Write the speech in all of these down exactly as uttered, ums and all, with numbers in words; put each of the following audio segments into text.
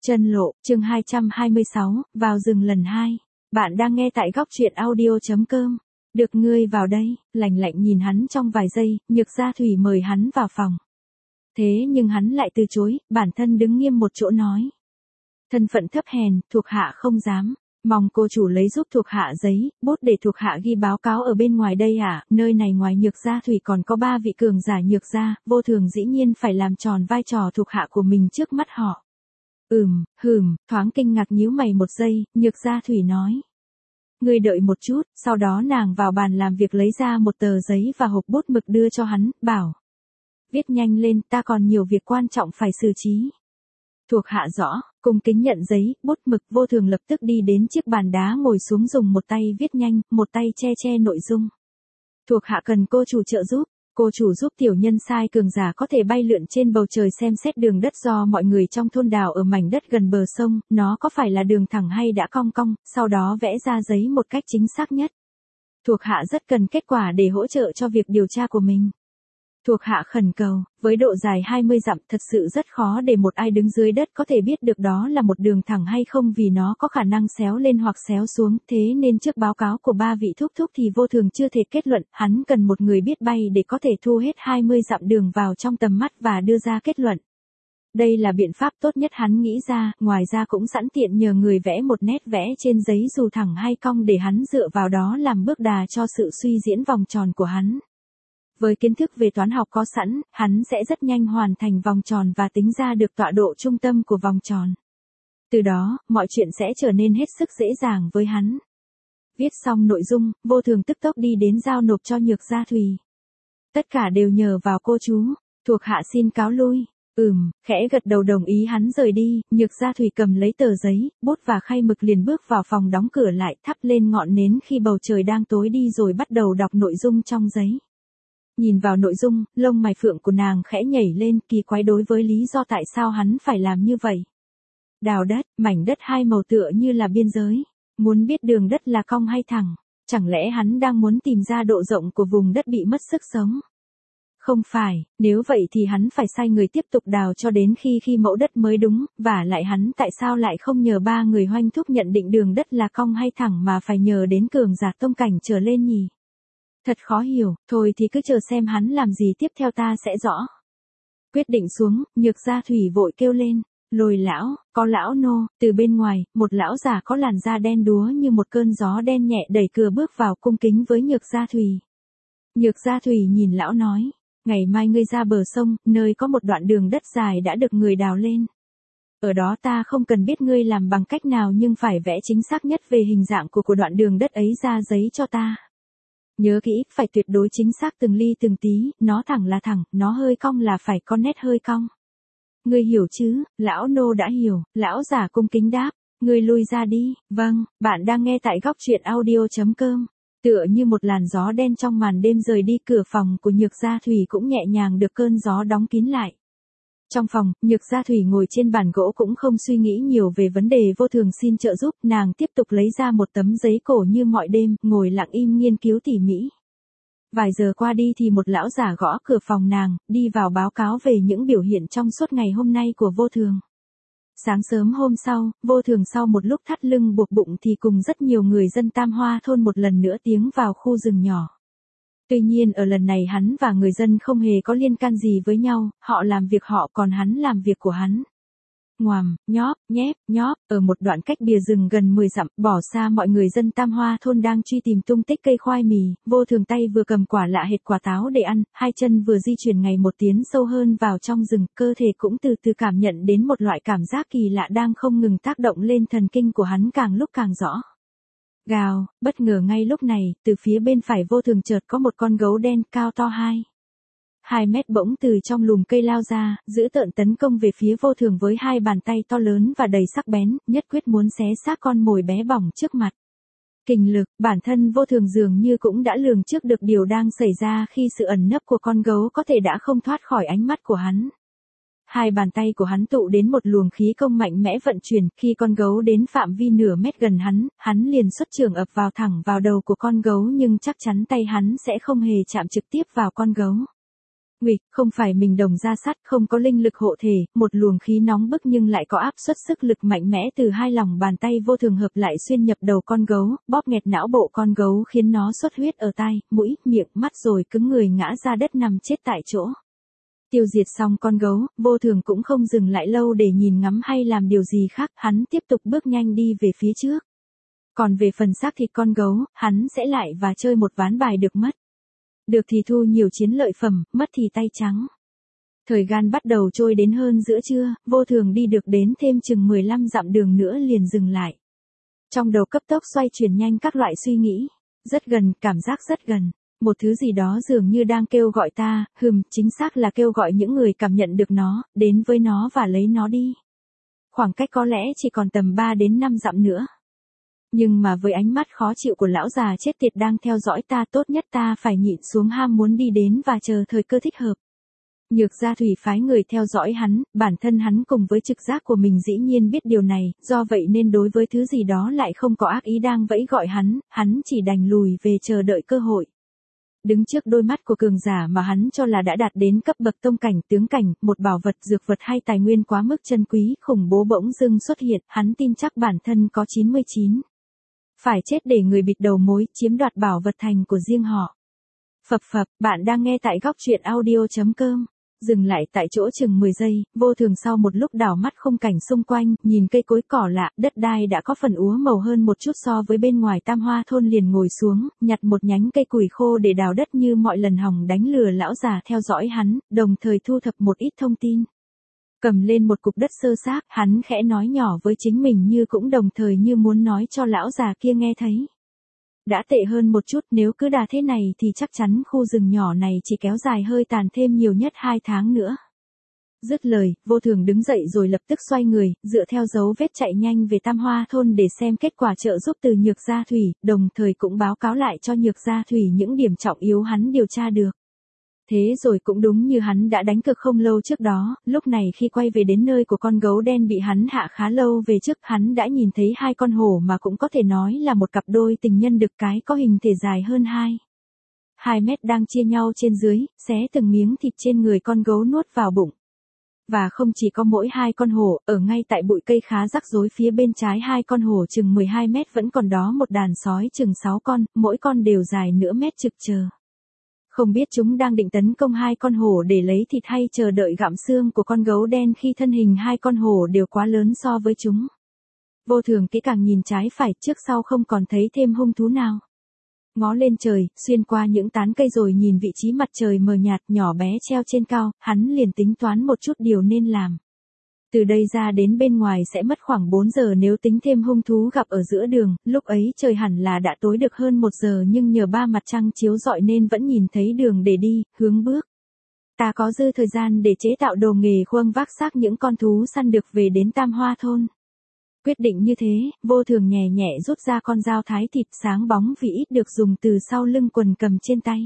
Chân lộ, chương hai trăm hai mươi sáu, vào rừng lần hai. Bạn đang nghe tại góc truyện audio.com. Được ngươi vào đây, lạnh lạnh nhìn hắn trong vài giây, Nhược Gia Thủy mời hắn vào phòng. Thế nhưng hắn lại từ chối, bản thân đứng nghiêm một chỗ nói. Thân phận thấp hèn, thuộc hạ không dám. Mong cô chủ lấy giúp thuộc hạ giấy, bút để thuộc hạ ghi báo cáo ở bên ngoài đây à, nơi này ngoài Nhược Gia Thủy còn có ba vị cường giả Nhược Gia, Vô Thường dĩ nhiên phải làm tròn vai trò thuộc hạ của mình trước mắt họ. Ừm, hừm, thoáng kinh ngạc nhíu mày một giây, Nhược Gia Thủy nói. Ngươi đợi một chút, sau đó nàng vào bàn làm việc lấy ra một tờ giấy và hộp bút mực đưa cho hắn, bảo. Viết nhanh lên, ta còn nhiều việc quan trọng phải xử trí. Thuộc hạ rõ, cung kính nhận giấy, bút mực. Vô Thường lập tức đi đến chiếc bàn đá ngồi xuống dùng một tay viết nhanh, một tay che che nội dung. Thuộc hạ cần cô chủ trợ giúp. Cô chủ giúp tiểu nhân sai cường giả có thể bay lượn trên bầu trời xem xét đường đất do mọi người trong thôn đào ở mảnh đất gần bờ sông, nó có phải là đường thẳng hay đã cong cong, sau đó vẽ ra giấy một cách chính xác nhất. Thuộc hạ rất cần kết quả để hỗ trợ cho việc điều tra của mình. Thuộc hạ khẩn cầu, với độ dài hai mươi dặm thật sự rất khó để một ai đứng dưới đất có thể biết được đó là một đường thẳng hay không vì nó có khả năng xéo lên hoặc xéo xuống, thế nên trước báo cáo của ba vị thúc thúc thì Vô Thường chưa thể kết luận, hắn cần một người biết bay để có thể thu hết hai mươi dặm đường vào trong tầm mắt và đưa ra kết luận. Đây là biện pháp tốt nhất hắn nghĩ ra, ngoài ra cũng sẵn tiện nhờ người vẽ một nét vẽ trên giấy dù thẳng hay cong để hắn dựa vào đó làm bước đà cho sự suy diễn vòng tròn của hắn. Với kiến thức về toán học có sẵn, hắn sẽ rất nhanh hoàn thành vòng tròn và tính ra được tọa độ trung tâm của vòng tròn. Từ đó, mọi chuyện sẽ trở nên hết sức dễ dàng với hắn. Viết xong nội dung, Vô Thường tức tốc đi đến giao nộp cho Nhược Gia Thủy. Tất cả đều nhờ vào cô chú, thuộc hạ xin cáo lui. Ừm, khẽ gật đầu đồng ý hắn rời đi, Nhược Gia Thủy cầm lấy tờ giấy, bút và khay mực liền bước vào phòng đóng cửa lại, thắp lên ngọn nến khi bầu trời đang tối đi rồi bắt đầu đọc nội dung trong giấy. Nhìn vào nội dung, lông mày phượng của nàng khẽ nhảy lên, kỳ quái đối với lý do tại sao hắn phải làm như vậy. Đào đất, mảnh đất hai màu tựa như là biên giới. Muốn biết đường đất là cong hay thẳng, chẳng lẽ hắn đang muốn tìm ra độ rộng của vùng đất bị mất sức sống? Không phải, nếu vậy thì hắn phải sai người tiếp tục đào cho đến khi khi mẫu đất mới đúng, và lại hắn tại sao lại không nhờ ba người hoanh thúc nhận định đường đất là cong hay thẳng mà phải nhờ đến cường giả tông cảnh trở lên nhỉ? Thật khó hiểu, thôi thì cứ chờ xem hắn làm gì tiếp theo ta sẽ rõ. Quyết định xuống, Nhược Gia Thủy vội kêu lên, Lôi lão, có lão nô. Từ bên ngoài, một lão già có làn da đen đúa như một cơn gió đen nhẹ đẩy cửa bước vào cung kính với Nhược Gia Thủy. Nhược Gia Thủy nhìn lão nói, ngày mai ngươi ra bờ sông, nơi có một đoạn đường đất dài đã được người đào lên. Ở đó ta không cần biết ngươi làm bằng cách nào nhưng phải vẽ chính xác nhất về hình dạng của của đoạn đường đất ấy ra giấy cho ta. Nhớ kỹ, phải tuyệt đối chính xác từng ly từng tí, nó thẳng là thẳng, nó hơi cong là phải có nét hơi cong. Ngươi hiểu chứ? Lão nô đã hiểu, lão giả cung kính đáp, ngươi lui ra đi. Vâng, bạn đang nghe tại góc truyện audio.com. Tựa như một làn gió đen trong màn đêm rời đi, cửa phòng của Nhược Gia Thủy cũng nhẹ nhàng được cơn gió đóng kín lại. Trong phòng, Nhược Gia Thủy ngồi trên bàn gỗ cũng không suy nghĩ nhiều về vấn đề Vô Thường xin trợ giúp, nàng tiếp tục lấy ra một tấm giấy cổ như mọi đêm, ngồi lặng im nghiên cứu tỉ mỉ. Vài giờ qua đi thì một lão giả gõ cửa phòng nàng, đi vào báo cáo về những biểu hiện trong suốt ngày hôm nay của Vô Thường. Sáng sớm hôm sau, Vô Thường sau một lúc thắt lưng buộc bụng thì cùng rất nhiều người dân Tam Hoa thôn một lần nữa tiến vào khu rừng nhỏ. Tuy nhiên ở lần này hắn và người dân không hề có liên can gì với nhau, họ làm việc họ còn hắn làm việc của hắn. Ngoàm, nhóp, nhép, nhóp, ở một đoạn cách bìa rừng gần mười dặm, bỏ xa mọi người dân Tam Hoa thôn đang truy tìm tung tích cây khoai mì, Vô Thường tay vừa cầm quả lạ hệt quả táo để ăn, hai chân vừa di chuyển ngày một tiến sâu hơn vào trong rừng, cơ thể cũng từ từ cảm nhận đến một loại cảm giác kỳ lạ đang không ngừng tác động lên thần kinh của hắn càng lúc càng rõ. Gào, bất ngờ ngay lúc này, từ phía bên phải Vô Thường chợt có một con gấu đen cao to hai. Hai mét bỗng từ trong lùm cây lao ra, dữ tợn tấn công về phía Vô Thường với hai bàn tay to lớn và đầy sắc bén, nhất quyết muốn xé xác con mồi bé bỏng trước mặt. Kình lực, bản thân Vô Thường dường như cũng đã lường trước được điều đang xảy ra khi sự ẩn nấp của con gấu có thể đã không thoát khỏi ánh mắt của hắn. Hai bàn tay của hắn tụ đến một luồng khí công mạnh mẽ vận chuyển, khi con gấu đến phạm vi nửa mét gần hắn, hắn liền xuất chưởng ập vào thẳng vào đầu của con gấu nhưng chắc chắn tay hắn sẽ không hề chạm trực tiếp vào con gấu. Nguỵ, không phải mình đồng ra sắt, không có linh lực hộ thể, một luồng khí nóng bức nhưng lại có áp suất sức lực mạnh mẽ từ hai lòng bàn tay vô thường hợp lại xuyên nhập đầu con gấu, bóp nghẹt não bộ con gấu khiến nó xuất huyết ở tai, mũi, miệng, mắt rồi cứng người ngã ra đất nằm chết tại chỗ. Tiêu diệt xong con gấu, vô thường cũng không dừng lại lâu để nhìn ngắm hay làm điều gì khác, hắn tiếp tục bước nhanh đi về phía trước. Còn về phần xác thịt con gấu, hắn sẽ lại và chơi một ván bài được mất. Được thì thu nhiều chiến lợi phẩm, mất thì tay trắng. Thời gian bắt đầu trôi đến hơn giữa trưa, vô thường đi được đến thêm chừng mười lăm dặm đường nữa liền dừng lại. Trong đầu cấp tốc xoay chuyển nhanh các loại suy nghĩ. Rất gần, cảm giác rất gần. Một thứ gì đó dường như đang kêu gọi ta, hừm, chính xác là kêu gọi những người cảm nhận được nó, đến với nó và lấy nó đi. Khoảng cách có lẽ chỉ còn tầm ba đến năm dặm nữa. Nhưng mà với ánh mắt khó chịu của lão già chết tiệt đang theo dõi ta, tốt nhất ta phải nhịn xuống ham muốn đi đến và chờ thời cơ thích hợp. Nhược Gia Thủy phái người theo dõi hắn, bản thân hắn cùng với trực giác của mình dĩ nhiên biết điều này, do vậy nên đối với thứ gì đó lại không có ác ý đang vẫy gọi hắn, hắn chỉ đành lùi về chờ đợi cơ hội. Đứng trước đôi mắt của cường giả mà hắn cho là đã đạt đến cấp bậc tông cảnh, tướng cảnh, một bảo vật, dược vật hay tài nguyên quá mức chân quý, khủng bố bỗng dưng xuất hiện, hắn tin chắc bản thân có chín mươi chín. Phải chết để người bịt đầu mối, chiếm đoạt bảo vật thành của riêng họ. Phập phập, bạn đang nghe tại góc truyện audio chấm com. Dừng lại tại chỗ chừng mười giây, vô thường sau một lúc đảo mắt khung cảnh xung quanh, nhìn cây cối cỏ lạ, đất đai đã có phần úa màu hơn một chút so với bên ngoài Tam Hoa thôn, liền ngồi xuống, nhặt một nhánh cây củi khô để đào đất như mọi lần hòng đánh lừa lão già theo dõi hắn, đồng thời thu thập một ít thông tin. Cầm lên một cục đất sơ xác, hắn khẽ nói nhỏ với chính mình như cũng đồng thời như muốn nói cho lão già kia nghe thấy. Đã tệ hơn một chút, nếu cứ đà thế này thì chắc chắn khu rừng nhỏ này chỉ kéo dài hơi tàn thêm nhiều nhất hai tháng nữa. Dứt lời, vô thường đứng dậy rồi lập tức xoay người, dựa theo dấu vết chạy nhanh về Tam Hoa thôn để xem kết quả trợ giúp từ Nhược Gia Thủy, đồng thời cũng báo cáo lại cho Nhược Gia Thủy những điểm trọng yếu hắn điều tra được. Thế rồi cũng đúng như hắn đã đánh cược không lâu trước đó, lúc này khi quay về đến nơi của con gấu đen bị hắn hạ khá lâu về trước, hắn đã nhìn thấy hai con hổ mà cũng có thể nói là một cặp đôi tình nhân đực, cái có hình thể dài hơn hai. hai mét đang chia nhau trên dưới, xé từng miếng thịt trên người con gấu nuốt vào bụng. Và không chỉ có mỗi hai con hổ, ở ngay tại bụi cây khá rắc rối phía bên trái hai con hổ chừng mười hai mét vẫn còn đó một đàn sói chừng sáu con, mỗi con đều dài nửa mét trực chờ. Không biết chúng đang định tấn công hai con hổ để lấy thịt hay chờ đợi gặm xương của con gấu đen khi thân hình hai con hổ đều quá lớn so với chúng. Vô thường kỹ càng nhìn trái phải trước sau không còn thấy thêm hung thú nào. Ngó lên trời, xuyên qua những tán cây rồi nhìn vị trí mặt trời mờ nhạt nhỏ bé treo trên cao, hắn liền tính toán một chút điều nên làm. Từ đây ra đến bên ngoài sẽ mất khoảng bốn giờ nếu tính thêm hung thú gặp ở giữa đường, lúc ấy trời hẳn là đã tối được hơn một giờ nhưng nhờ ba mặt trăng chiếu rọi nên vẫn nhìn thấy đường để đi, hướng bước. Ta có dư thời gian để chế tạo đồ nghề khuâng vác xác những con thú săn được về đến Tam Hoa thôn. Quyết định như thế, vô thường nhẹ nhẹ rút ra con dao thái thịt sáng bóng vì ít được dùng từ sau lưng quần cầm trên tay.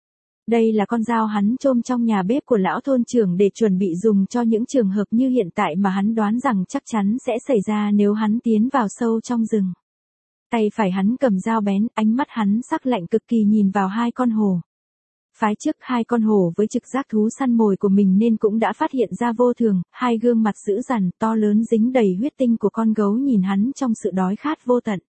Đây là con dao hắn chôm trong nhà bếp của lão thôn trưởng để chuẩn bị dùng cho những trường hợp như hiện tại mà hắn đoán rằng chắc chắn sẽ xảy ra nếu hắn tiến vào sâu trong rừng. Tay phải hắn cầm dao bén, ánh mắt hắn sắc lạnh cực kỳ nhìn vào hai con hổ. Phái trước hai con hổ với trực giác thú săn mồi của mình nên cũng đã phát hiện ra vô thường, hai gương mặt dữ dằn, to lớn dính đầy huyết tinh của con gấu nhìn hắn trong sự đói khát vô tận.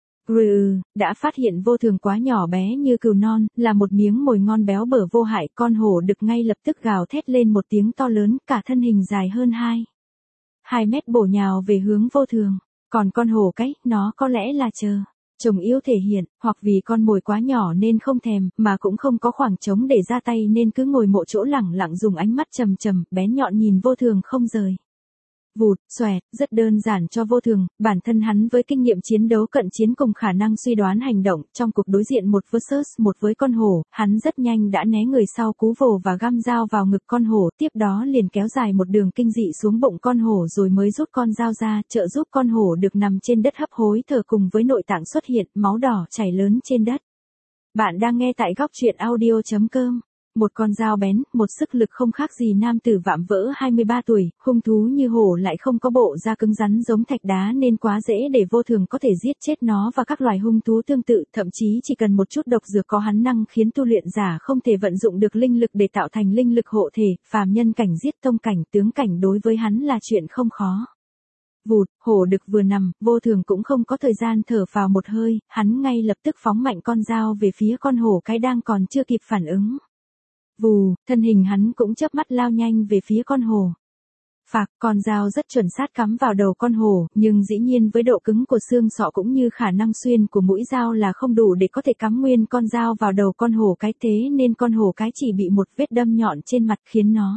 Rừ, đã phát hiện vô thường quá nhỏ bé như cừu non, là một miếng mồi ngon béo bở vô hại, con hổ đực ngay lập tức gào thét lên một tiếng to lớn, cả thân hình dài hơn hai. Hai mét bổ nhào về hướng vô thường, còn con hổ cái, nó có lẽ là chờ. Chồng yếu thể hiện, hoặc vì con mồi quá nhỏ nên không thèm, mà cũng không có khoảng trống để ra tay nên cứ ngồi mộ chỗ lẳng lặng dùng ánh mắt trầm trầm, bén nhọn nhìn vô thường không rời. Vụt, xoẹt, rất đơn giản cho vô thường, bản thân hắn với kinh nghiệm chiến đấu cận chiến cùng khả năng suy đoán hành động, trong cuộc đối diện một versus một với con hổ, hắn rất nhanh đã né người sau cú vồ và găm dao vào ngực con hổ, tiếp đó liền kéo dài một đường kinh dị xuống bụng con hổ rồi mới rút con dao ra, trợ giúp con hổ được nằm trên đất hấp hối thở cùng với nội tạng xuất hiện, máu đỏ chảy lớn trên đất. Bạn đang nghe tại góc truyện audio chấm com. Một con dao bén, một sức lực không khác gì nam tử vạm vỡ hai mươi ba tuổi, hung thú như hổ lại không có bộ da cứng rắn giống thạch đá nên quá dễ để Vô Thường có thể giết chết nó và các loài hung thú tương tự, thậm chí chỉ cần một chút độc dược có hắn năng khiến tu luyện giả không thể vận dụng được linh lực để tạo thành linh lực hộ thể, phàm nhân cảnh giết tông cảnh tướng cảnh đối với hắn là chuyện không khó. Vụt, hổ đực vừa nằm, Vô Thường cũng không có thời gian thở phào một hơi, hắn ngay lập tức phóng mạnh con dao về phía con hổ cái đang còn chưa kịp phản ứng. Vù, thân hình hắn cũng chớp mắt lao nhanh về phía con hổ. Phạc, con dao rất chuẩn xác cắm vào đầu con hổ, nhưng dĩ nhiên với độ cứng của xương sọ cũng như khả năng xuyên của mũi dao là không đủ để có thể cắm nguyên con dao vào đầu con hổ cái, thế nên con hổ cái chỉ bị một vết đâm nhọn trên mặt khiến nó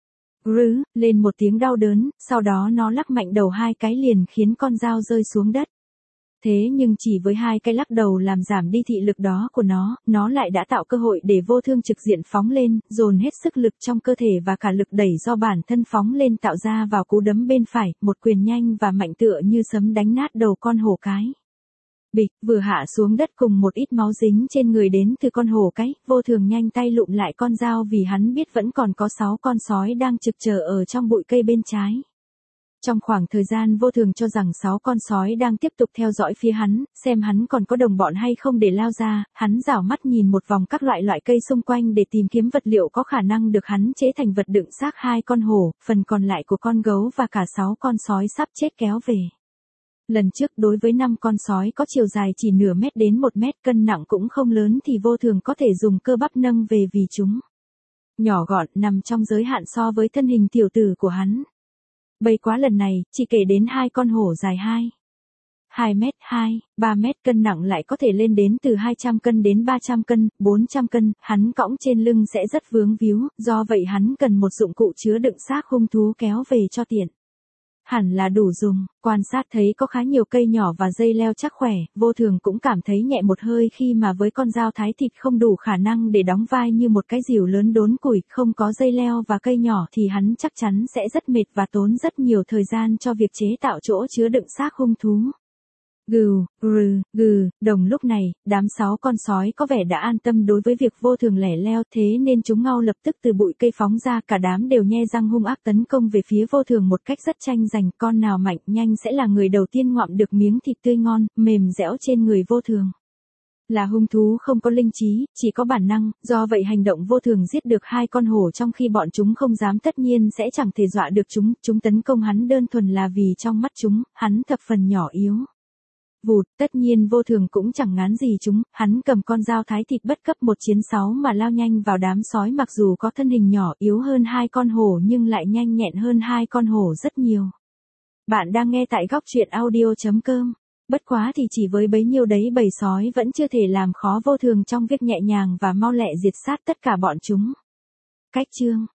rứ lên một tiếng đau đớn, sau đó nó lắc mạnh đầu hai cái liền khiến con dao rơi xuống đất. Thế nhưng chỉ với hai cái lắc đầu làm giảm đi thị lực đó của nó, nó lại đã tạo cơ hội để Vô Thương trực diện phóng lên, dồn hết sức lực trong cơ thể và cả lực đẩy do bản thân phóng lên tạo ra vào cú đấm bên phải, một quyền nhanh và mạnh tựa như sấm đánh nát đầu con hổ cái. Bịch, vừa hạ xuống đất cùng một ít máu dính trên người đến từ con hổ cái, Vô Thường nhanh tay lụm lại con dao vì hắn biết vẫn còn có sáu con sói đang trực chờ ở trong bụi cây bên trái. Trong khoảng thời gian Vô Thường cho rằng sáu con sói đang tiếp tục theo dõi phía hắn, xem hắn còn có đồng bọn hay không để lao ra, hắn rảo mắt nhìn một vòng các loại loại cây xung quanh để tìm kiếm vật liệu có khả năng được hắn chế thành vật đựng xác hai con hổ, phần còn lại của con gấu và cả sáu con sói sắp chết kéo về. Lần trước đối với năm con sói có chiều dài chỉ nửa mét đến một mét, cân nặng cũng không lớn thì Vô Thường có thể dùng cơ bắp nâng về vì chúng nhỏ gọn, nằm trong giới hạn so với thân hình tiểu tử của hắn. Bây quá lần này, chỉ kể đến hai con hổ dài hai hai mét hai, ba mét, cân nặng lại có thể lên đến từ hai trăm cân đến ba trăm cân, bốn trăm cân, hắn cõng trên lưng sẽ rất vướng víu, do vậy hắn cần một dụng cụ chứa đựng xác hung thú kéo về cho tiện. Hẳn là đủ dùng, quan sát thấy có khá nhiều cây nhỏ và dây leo chắc khỏe, Vô Thường cũng cảm thấy nhẹ một hơi khi mà với con dao thái thịt không đủ khả năng để đóng vai như một cái rìu lớn đốn củi, không có dây leo và cây nhỏ thì hắn chắc chắn sẽ rất mệt và tốn rất nhiều thời gian cho việc chế tạo chỗ chứa đựng xác hung thú. Gừ, gừ, gừ, đồng lúc này, đám sáu con sói có vẻ đã an tâm đối với việc Vô Thường lẻ leo, thế nên chúng ngao lập tức từ bụi cây phóng ra, cả đám đều nhe răng hung ác tấn công về phía Vô Thường một cách rất tranh giành, con nào mạnh nhanh sẽ là người đầu tiên ngoạm được miếng thịt tươi ngon, mềm dẻo trên người Vô Thường. Là hung thú không có linh trí, chỉ có bản năng, do vậy hành động Vô Thường giết được hai con hổ trong khi bọn chúng không dám tất nhiên sẽ chẳng thể dọa được chúng, chúng tấn công hắn đơn thuần là vì trong mắt chúng, hắn thập phần nhỏ yếu. Vụt, tất nhiên Vô Thường cũng chẳng ngán gì chúng, hắn cầm con dao thái thịt bất cấp một chiến sáu mà lao nhanh vào đám sói, mặc dù có thân hình nhỏ yếu hơn hai con hổ nhưng lại nhanh nhẹn hơn hai con hổ rất nhiều. Bạn đang nghe tại góc truyện audio chấm com. Bất quá thì chỉ với bấy nhiêu đấy bầy sói vẫn chưa thể làm khó Vô Thường trong việc nhẹ nhàng và mau lẹ diệt sát tất cả bọn chúng. Cách chương